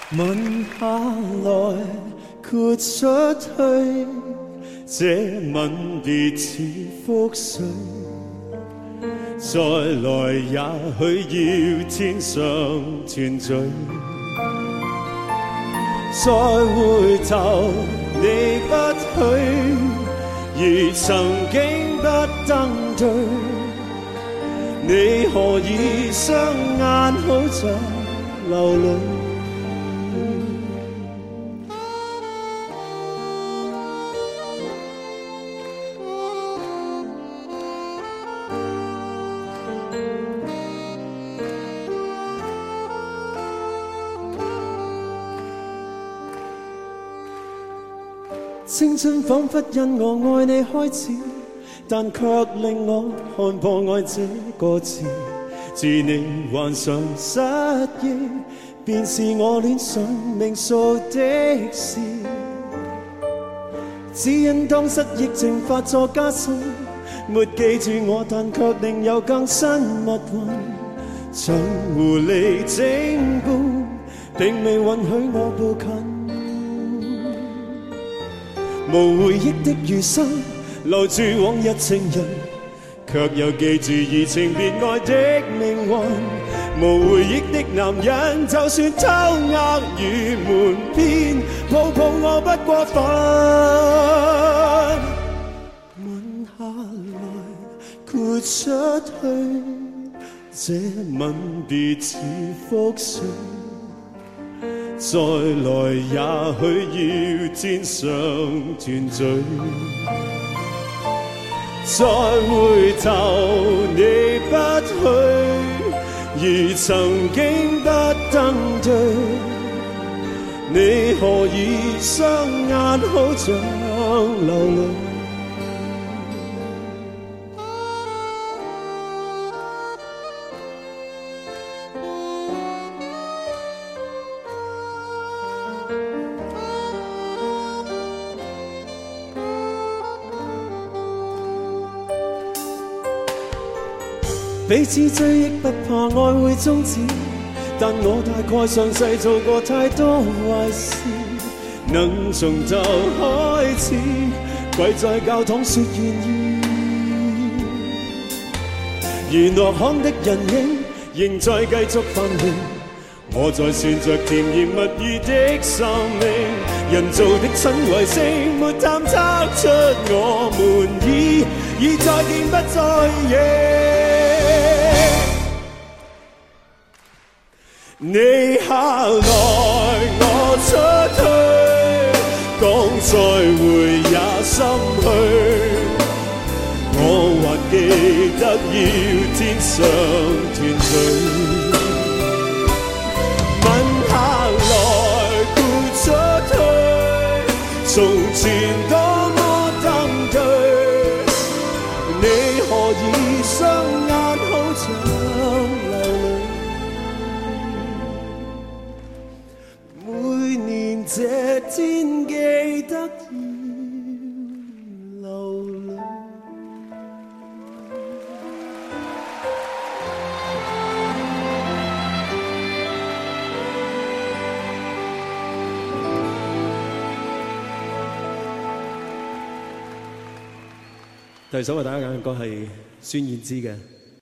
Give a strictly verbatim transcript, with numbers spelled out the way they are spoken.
吻下來豁出去，這吻別似覆水，再來也許要天上團聚，再回頭你不許，如曾經不登對，你何以雙眼好像流淚？青春彷彿因我愛你開始，但卻令我看破愛這個字。自你患上失憶，便是我戀上命數的事。只因當失憶症發作加深，沒記住我，但卻另有更新密運。像狐狸精般，並未允許我步近。無回憶的餘生，留住往日情人，卻又記住移情別愛的命運。無回憶的男人，就算偷呃與瞞騙，抱抱我不過分。吻下來豁出去，這吻別似覆水，再來也許要天上團聚，再回頭你不許，如曾經不登對，你何以雙眼好像流淚？彼此追憶不怕愛會終止，但我大概上世做過太多壞事，能從頭開始，跪在教堂說願意。如落空的人影仍在繼續繁榮，我在算着甜言蜜語的壽命，人造的親為性沒探測出我們已已再見不再認。你下來我出去，講再會也心虛，我還記得要天上團聚。吻下來豁出去，從前多麼登對，你何以雙眼好像流淚？每年這天記得要流淚。第二首為大家揀嘅歌係孫燕姿嘅《